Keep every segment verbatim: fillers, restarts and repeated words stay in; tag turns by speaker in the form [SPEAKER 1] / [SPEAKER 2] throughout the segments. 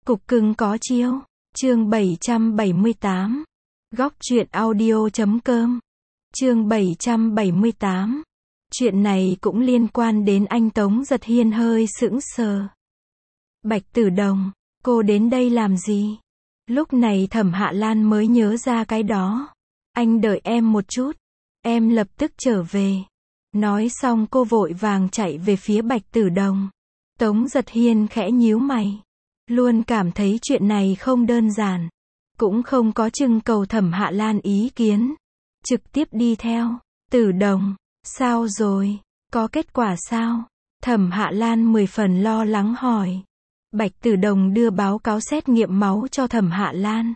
[SPEAKER 1] Cục cưng có chiêu. Chương bảy trăm bảy mươi tám. Góc truyện audio chấm com. Chương bảy trăm bảy mươi tám. Chuyện này cũng liên quan đến anh Tống Giật Hiên hơi sững sờ. Bạch Tử Đồng, cô đến đây làm gì? Lúc này Thẩm Hạ Lan mới nhớ ra cái đó. Anh đợi em một chút, em lập tức trở về. Nói xong cô vội vàng chạy về phía Bạch Tử Đồng. Tống Giật Hiên khẽ nhíu mày. Luôn cảm thấy chuyện này không đơn giản. Cũng không có trưng cầu Thẩm Hạ Lan ý kiến. Trực tiếp đi theo. Tử Đồng, sao rồi? Có kết quả sao? Thẩm Hạ Lan mười phần lo lắng hỏi. Bạch Tử Đồng đưa báo cáo xét nghiệm máu cho Thẩm Hạ Lan.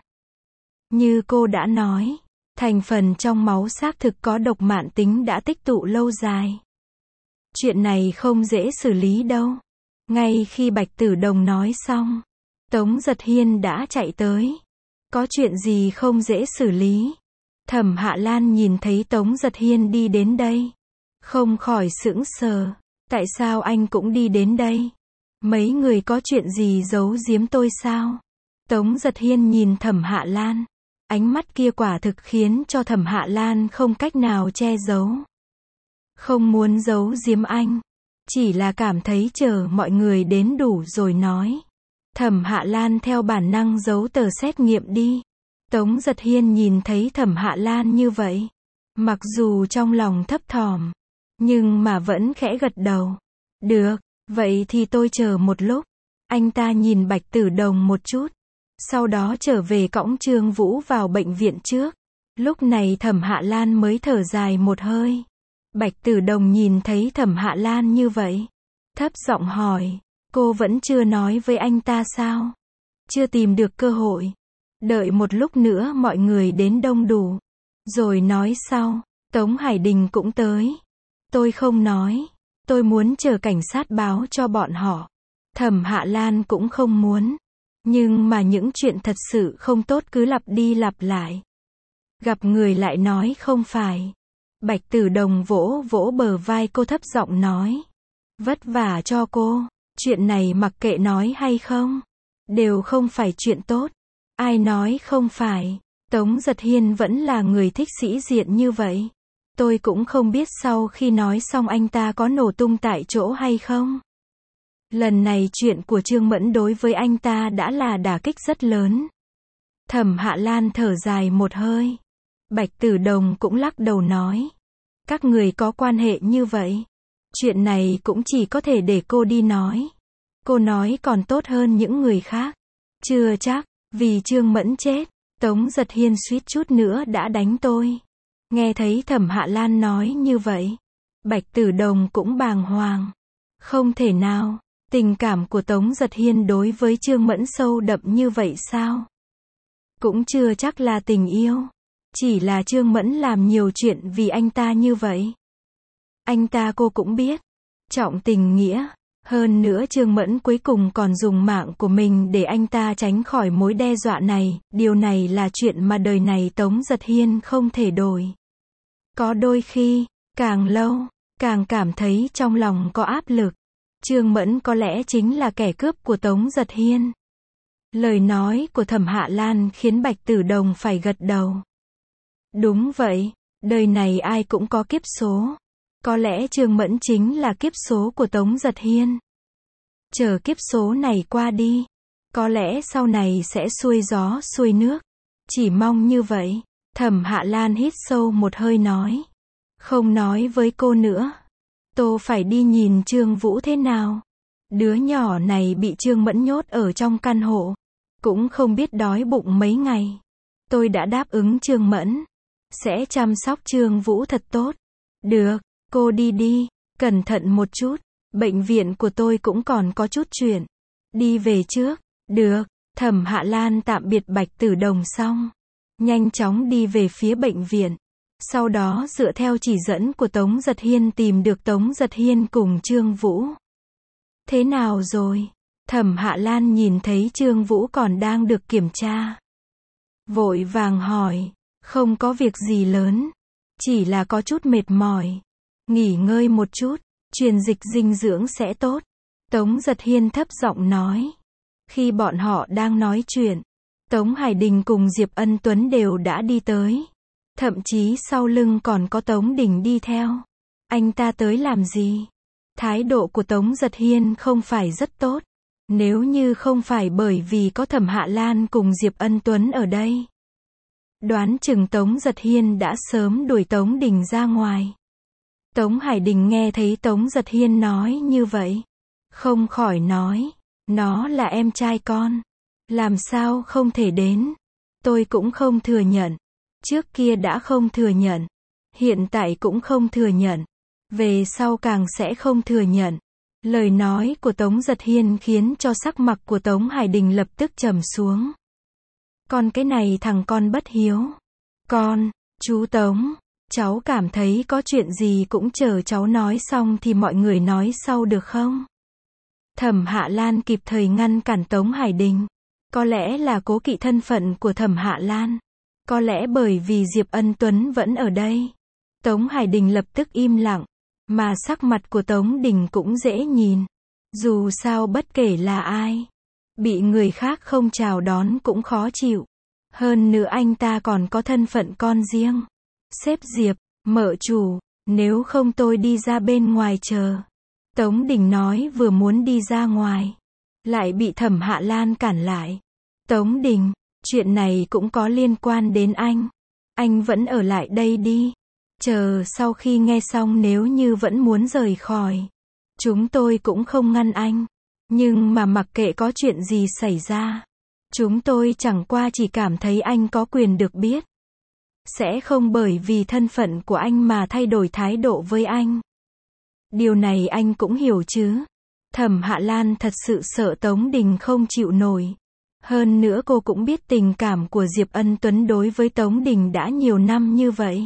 [SPEAKER 1] Như cô đã nói, thành phần trong máu xác thực có độc mãn tính đã tích tụ lâu dài. Chuyện này không dễ xử lý đâu. Ngay khi Bạch Tử Đồng nói xong, Tống Giật Hiên đã chạy tới. Có chuyện gì không dễ xử lý? Thẩm Hạ Lan nhìn thấy Tống Giật Hiên đi đến đây, không khỏi sững sờ. Tại sao anh cũng đi đến đây? Mấy người có chuyện gì giấu giếm tôi sao? Tống Giật Hiên nhìn Thẩm Hạ Lan. Ánh mắt kia quả thực khiến cho Thẩm Hạ Lan không cách nào che giấu. Không muốn giấu giếm anh, chỉ là cảm thấy chờ mọi người đến đủ rồi nói. Thẩm Hạ Lan theo bản năng giấu tờ xét nghiệm đi. Tống Giật Hiên nhìn thấy Thẩm Hạ Lan như vậy, mặc dù trong lòng thấp thỏm, nhưng mà vẫn khẽ gật đầu. Được, vậy thì tôi chờ một lúc. Anh ta nhìn Bạch Tử Đồng một chút, sau đó trở về cõng Trương Vũ vào bệnh viện trước. Lúc này Thẩm Hạ Lan mới thở dài một hơi. Bạch Tử Đồng nhìn thấy Thẩm Hạ Lan như vậy, thấp giọng hỏi, cô vẫn chưa nói với anh ta sao? Chưa tìm được cơ hội. Đợi một lúc nữa mọi người đến đông đủ, rồi nói sau. Tống Hải Đình cũng tới. Tôi không nói. Tôi muốn chờ cảnh sát báo cho bọn họ. Thẩm Hạ Lan cũng không muốn. Nhưng mà những chuyện thật sự không tốt cứ lặp đi lặp lại. Gặp người lại nói không phải. Bạch Tử Đồng vỗ vỗ bờ vai cô thấp giọng nói. Vất vả cho cô. Chuyện này mặc kệ nói hay không, đều không phải chuyện tốt. Ai nói không phải? Tống Giật Hiên vẫn là người thích sĩ diện như vậy. Tôi cũng không biết sau khi nói xong anh ta có nổ tung tại chỗ hay không. Lần này chuyện của Trương Mẫn đối với anh ta đã là đả kích rất lớn. Thẩm Hạ Lan thở dài một hơi. Bạch Tử Đồng cũng lắc đầu nói. Các người có quan hệ như vậy. Chuyện này cũng chỉ có thể để cô đi nói. Cô nói còn tốt hơn những người khác. Chưa chắc, vì Trương Mẫn chết, Tống Giật Hiên suýt chút nữa đã đánh tôi. Nghe thấy Thẩm Hạ Lan nói như vậy, Bạch Tử Đồng cũng bàng hoàng. Không thể nào, tình cảm của Tống Giật Hiên đối với Trương Mẫn sâu đậm như vậy sao? Cũng chưa chắc là tình yêu. Chỉ là Trương Mẫn làm nhiều chuyện vì anh ta như vậy. Anh ta cô cũng biết. Trọng tình nghĩa. Hơn nữa Trương Mẫn cuối cùng còn dùng mạng của mình để anh ta tránh khỏi mối đe dọa này. Điều này là chuyện mà đời này Tống Giật Hiên không thể đổi. Có đôi khi, càng lâu, càng cảm thấy trong lòng có áp lực. Trương Mẫn có lẽ chính là kẻ cướp của Tống Giật Hiên. Lời nói của Thẩm Hạ Lan khiến Bạch Tử Đồng phải gật đầu. Đúng vậy, đời này ai cũng có kiếp số. Có lẽ Trương Mẫn chính là kiếp số của Tống Giật Hiên. Chờ kiếp số này qua đi, có lẽ sau này sẽ xuôi gió xuôi nước. Chỉ mong như vậy. Thẩm Hạ Lan hít sâu một hơi nói. Không nói với cô nữa. Tôi phải đi nhìn Trương Vũ thế nào. Đứa nhỏ này bị Trương Mẫn nhốt ở trong căn hộ. Cũng không biết đói bụng mấy ngày. Tôi đã đáp ứng Trương Mẫn. Sẽ chăm sóc Trương Vũ thật tốt. Được, cô đi đi. Cẩn thận một chút. Bệnh viện của tôi cũng còn có chút chuyện. Đi về trước. Được. Thẩm Hạ Lan tạm biệt Bạch Tử Đồng xong, nhanh chóng đi về phía bệnh viện. Sau đó dựa theo chỉ dẫn của Tống Giật Hiên tìm được Tống Giật Hiên cùng Trương Vũ. Thế nào rồi? Thẩm Hạ Lan nhìn thấy Trương Vũ còn đang được kiểm tra. Vội vàng hỏi. Không có việc gì lớn. Chỉ là có chút mệt mỏi. Nghỉ ngơi một chút. Truyền dịch dinh dưỡng sẽ tốt. Tống Giật Hiên thấp giọng nói. Khi bọn họ đang nói chuyện, Tống Hải Đình cùng Diệp Ân Tuấn đều đã đi tới. Thậm chí sau lưng còn có Tống Đình đi theo. Anh ta tới làm gì? Thái độ của Tống Giật Hiên không phải rất tốt. Nếu như không phải bởi vì có Thẩm Hạ Lan cùng Diệp Ân Tuấn ở đây, đoán chừng Tống Giật Hiên đã sớm đuổi Tống Đình ra ngoài. Tống Hải Đình nghe thấy Tống Giật Hiên nói như vậy, không khỏi nói, nó là em trai con. Làm sao không thể đến? Tôi cũng không thừa nhận. Trước kia đã không thừa nhận. Hiện tại cũng không thừa nhận. Về sau càng sẽ không thừa nhận. Lời nói của Tống Giật Hiên khiến cho sắc mặt của Tống Hải Đình lập tức trầm xuống. Con cái này thằng con bất hiếu. Con, chú Tống, cháu cảm thấy có chuyện gì cũng chờ cháu nói xong thì mọi người nói sau được không? Thẩm Hạ Lan kịp thời ngăn cản Tống Hải Đình. Có lẽ là cố kỵ thân phận của Thẩm Hạ Lan. Có lẽ bởi vì Diệp Ân Tuấn vẫn ở đây. Tống Hải Đình lập tức im lặng. Mà sắc mặt của Tống Đình cũng dễ nhìn. Dù sao bất kể là ai, bị người khác không chào đón cũng khó chịu. Hơn nữa anh ta còn có thân phận con riêng. Sếp Diệp, mợ chủ, nếu không tôi đi ra bên ngoài chờ. Tống Đình nói vừa muốn đi ra ngoài, lại bị Thẩm Hạ Lan cản lại. Tống Đình, chuyện này cũng có liên quan đến anh. Anh vẫn ở lại đây đi. Chờ sau khi nghe xong nếu như vẫn muốn rời khỏi, chúng tôi cũng không ngăn anh. Nhưng mà mặc kệ có chuyện gì xảy ra, chúng tôi chẳng qua chỉ cảm thấy anh có quyền được biết. Sẽ không bởi vì thân phận của anh mà thay đổi thái độ với anh. Điều này anh cũng hiểu chứ. Thẩm Hạ Lan thật sự sợ Tống Đình không chịu nổi. Hơn nữa cô cũng biết tình cảm của Diệp Ân Tuấn đối với Tống Đình đã nhiều năm như vậy.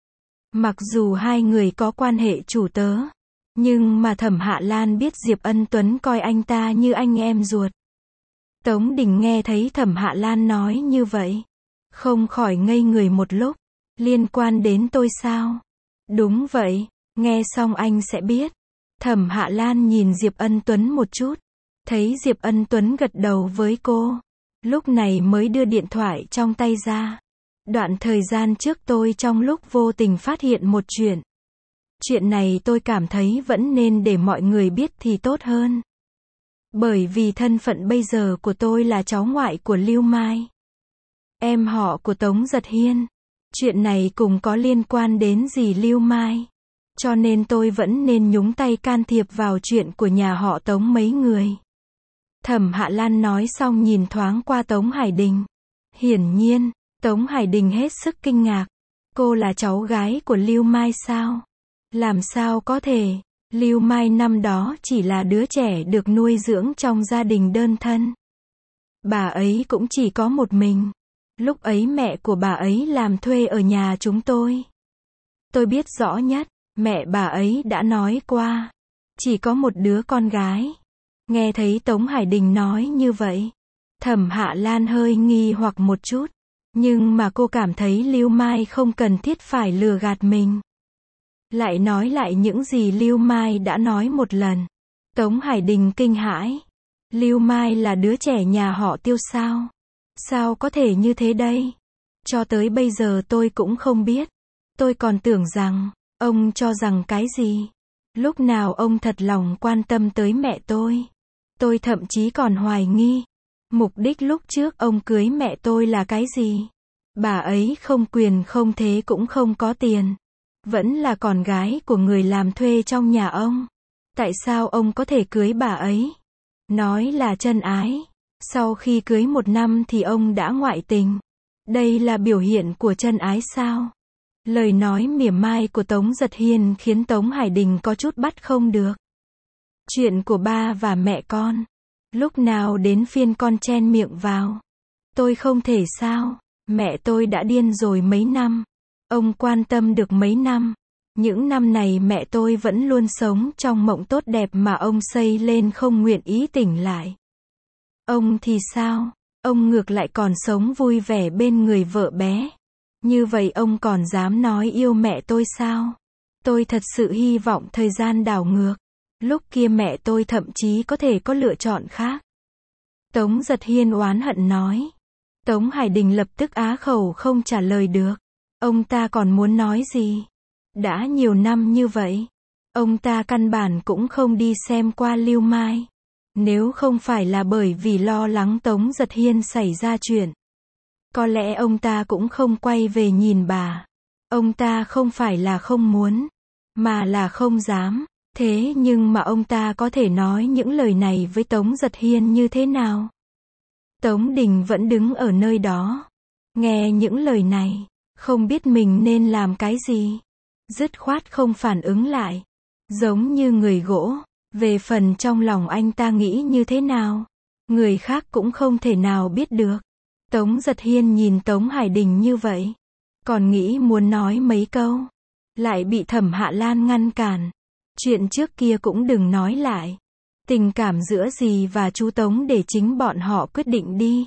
[SPEAKER 1] Mặc dù hai người có quan hệ chủ tớ, nhưng mà Thẩm Hạ Lan biết Diệp Ân Tuấn coi anh ta như anh em ruột. Tống Đình nghe thấy Thẩm Hạ Lan nói như vậy, không khỏi ngây người một lúc. Liên quan đến tôi sao? Đúng vậy, nghe xong anh sẽ biết. Thẩm Hạ Lan nhìn Diệp Ân Tuấn một chút, thấy Diệp Ân Tuấn gật đầu với cô, lúc này mới đưa điện thoại trong tay ra. Đoạn thời gian trước tôi trong lúc vô tình phát hiện một chuyện. Chuyện này tôi cảm thấy vẫn nên để mọi người biết thì tốt hơn. Bởi vì thân phận bây giờ của tôi là cháu ngoại của Lưu Mai, em họ của Tống Giật Hiên. Chuyện này cùng có liên quan đến dì Lưu Mai. Cho nên tôi vẫn nên nhúng tay can thiệp vào chuyện của nhà họ Tống mấy người. Thẩm Hạ Lan nói xong nhìn thoáng qua Tống Hải Đình. Hiển nhiên, Tống Hải Đình hết sức kinh ngạc. Cô là cháu gái của Lưu Mai sao? Làm sao có thể? Lưu Mai năm đó chỉ là đứa trẻ được nuôi dưỡng trong gia đình đơn thân. Bà ấy cũng chỉ có một mình. Lúc ấy mẹ của bà ấy làm thuê ở nhà chúng tôi. Tôi biết rõ nhất, mẹ bà ấy đã nói qua, chỉ có một đứa con gái. Nghe thấy Tống Hải Đình nói như vậy, Thẩm Hạ Lan hơi nghi hoặc một chút. Nhưng mà cô cảm thấy Lưu Mai không cần thiết phải lừa gạt mình. Lại nói lại những gì Lưu Mai đã nói một lần. Tống Hải Đình kinh hãi. Lưu Mai là đứa trẻ nhà họ Tiêu sao? Sao có thể như thế đây? Cho tới bây giờ tôi cũng không biết. Tôi còn tưởng rằng, ông cho rằng cái gì? Lúc nào ông thật lòng quan tâm tới mẹ tôi? Tôi thậm chí còn hoài nghi. Mục đích lúc trước ông cưới mẹ tôi là cái gì? Bà ấy không quyền không thế cũng không có tiền. Vẫn là con gái của người làm thuê trong nhà ông. Tại sao ông có thể cưới bà ấy? Nói là chân ái. Sau khi cưới một năm thì ông đã ngoại tình. Đây là biểu hiện của chân ái sao? Lời nói mỉa mai của Tống Giật Hiên khiến Tống Hải Đình có chút bắt không được. Chuyện của ba và mẹ con. Lúc nào đến phiên con chen miệng vào? Tôi không thể sao? Mẹ tôi đã điên rồi mấy năm. Ông quan tâm được mấy năm. Những năm này mẹ tôi vẫn luôn sống trong mộng tốt đẹp mà ông xây lên không nguyện ý tỉnh lại. Ông thì sao? Ông ngược lại còn sống vui vẻ bên người vợ bé. Như vậy ông còn dám nói yêu mẹ tôi sao? Tôi thật sự hy vọng thời gian đảo ngược. Lúc kia mẹ tôi thậm chí có thể có lựa chọn khác. Tống Giật Hiên oán hận nói. Tống Hải Đình lập tức á khẩu không trả lời được. Ông ta còn muốn nói gì? Đã nhiều năm như vậy, ông ta căn bản cũng không đi xem qua Lưu Mai. Nếu không phải là bởi vì lo lắng Tống Giật Hiên xảy ra chuyện, có lẽ ông ta cũng không quay về nhìn bà. Ông ta không phải là không muốn, mà là không dám. Thế nhưng mà ông ta có thể nói những lời này với Tống Giật Hiên như thế nào? Tống Đình vẫn đứng ở nơi đó, nghe những lời này, không biết mình nên làm cái gì. Dứt khoát không phản ứng lại, giống như người gỗ. Về phần trong lòng anh ta nghĩ như thế nào, người khác cũng không thể nào biết được. Tống Giật Hiên nhìn Tống Hải Đình như vậy, còn nghĩ muốn nói mấy câu, lại bị Thẩm Hạ Lan ngăn cản. Chuyện trước kia cũng đừng nói lại. Tình cảm giữa dì và chú Tống để chính bọn họ quyết định đi.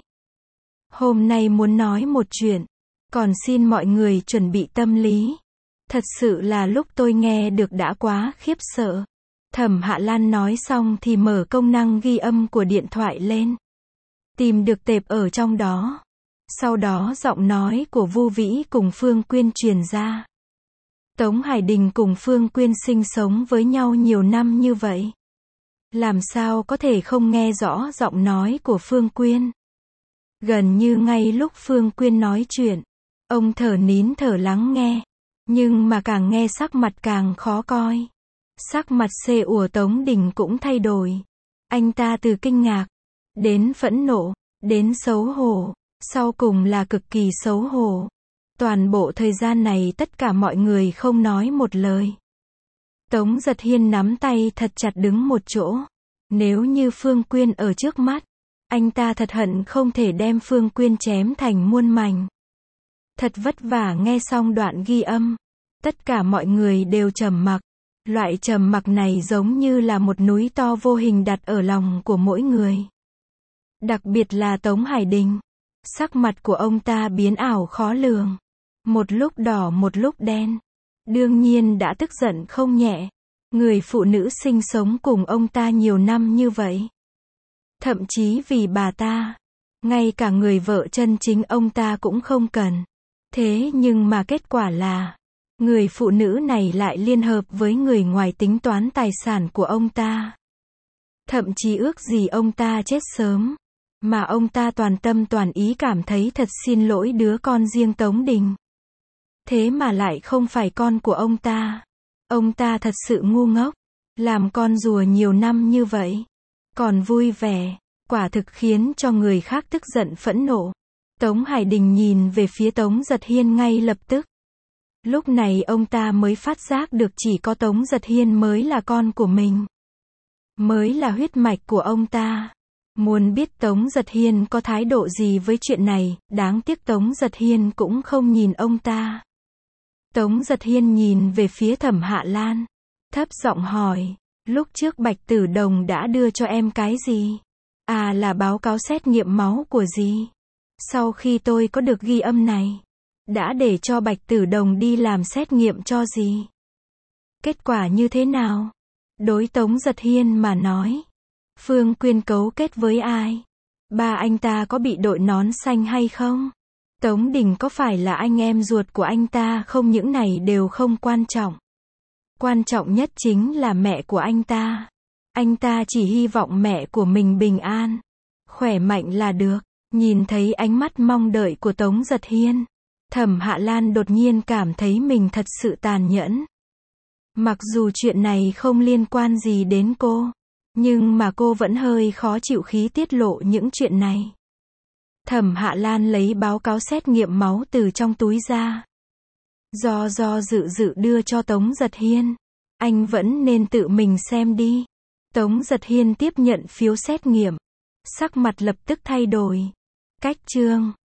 [SPEAKER 1] Hôm nay muốn nói một chuyện, còn xin mọi người chuẩn bị tâm lý. Thật sự là lúc tôi nghe được đã quá khiếp sợ. Thẩm Hạ Lan nói xong thì mở công năng ghi âm của điện thoại lên. Tìm được tệp ở trong đó. Sau đó giọng nói của Vu Vĩ cùng Phương Quyên truyền ra. Tống Hải Đình cùng Phương Quyên sinh sống với nhau nhiều năm như vậy. Làm sao có thể không nghe rõ giọng nói của Phương Quyên? Gần như ngay lúc Phương Quyên nói chuyện, ông thở nín thở lắng nghe. Nhưng mà càng nghe sắc mặt càng khó coi. Sắc mặt xê ủa Tống Đình cũng thay đổi. Anh ta từ kinh ngạc, đến phẫn nộ, đến xấu hổ, sau cùng là cực kỳ xấu hổ. Toàn bộ thời gian này tất cả mọi người không nói một lời. Tống Giật Hiên nắm tay thật chặt đứng một chỗ. Nếu như Phương Quyên ở trước mắt, anh ta thật hận không thể đem Phương Quyên chém thành muôn mảnh. Thật vất vả nghe xong đoạn ghi âm. Tất cả mọi người đều trầm mặc. Loại trầm mặc này giống như là một núi to vô hình đặt ở lòng của mỗi người. Đặc biệt là Tống Hải Đình. Sắc mặt của ông ta biến ảo khó lường. Một lúc đỏ một lúc đen. Đương nhiên đã tức giận không nhẹ. Người phụ nữ sinh sống cùng ông ta nhiều năm như vậy. Thậm chí vì bà ta, ngay cả người vợ chân chính ông ta cũng không cần. Thế nhưng mà kết quả là, người phụ nữ này lại liên hợp với người ngoài tính toán tài sản của ông ta. Thậm chí ước gì ông ta chết sớm. Mà ông ta toàn tâm toàn ý cảm thấy thật xin lỗi đứa con riêng Tống Đình. Thế mà lại không phải con của ông ta. Ông ta thật sự ngu ngốc. Làm con rùa nhiều năm như vậy. Còn vui vẻ. Quả thực khiến cho người khác tức giận phẫn nộ. Tống Hải Đình nhìn về phía Tống Giật Hiên ngay lập tức. Lúc này ông ta mới phát giác được chỉ có Tống Giật Hiên mới là con của mình. Mới là huyết mạch của ông ta. Muốn biết Tống Giật Hiên có thái độ gì với chuyện này, đáng tiếc Tống Giật Hiên cũng không nhìn ông ta. Tống Giật Hiên nhìn về phía Thẩm Hạ Lan. Thấp giọng hỏi, lúc trước Bạch Tử Đồng đã đưa cho em cái gì? À là báo cáo xét nghiệm máu của dì. Sau khi tôi có được ghi âm này, đã để cho Bạch Tử Đồng đi làm xét nghiệm cho dì. Kết quả như thế nào? Đối Tống Giật Hiên mà nói, Phương Quyên cấu kết với ai? Ba anh ta có bị đội nón xanh hay không? Tống Đình có phải là anh em ruột của anh ta không? Những này đều không quan trọng. Quan trọng nhất chính là mẹ của anh ta. Anh ta chỉ hy vọng mẹ của mình bình an, khỏe mạnh là được. Nhìn thấy ánh mắt mong đợi của Tống Giật Hiên, Thẩm Hạ Lan đột nhiên cảm thấy mình thật sự tàn nhẫn. Mặc dù chuyện này không liên quan gì đến cô, nhưng mà cô vẫn hơi khó chịu khí tiết lộ những chuyện này. Thẩm Hạ Lan lấy báo cáo xét nghiệm máu từ trong túi ra. Do do dự dự đưa cho Tống Giật Hiên. Anh vẫn nên tự mình xem đi. Tống Giật Hiên tiếp nhận phiếu xét nghiệm. Sắc mặt lập tức thay đổi. Cách chương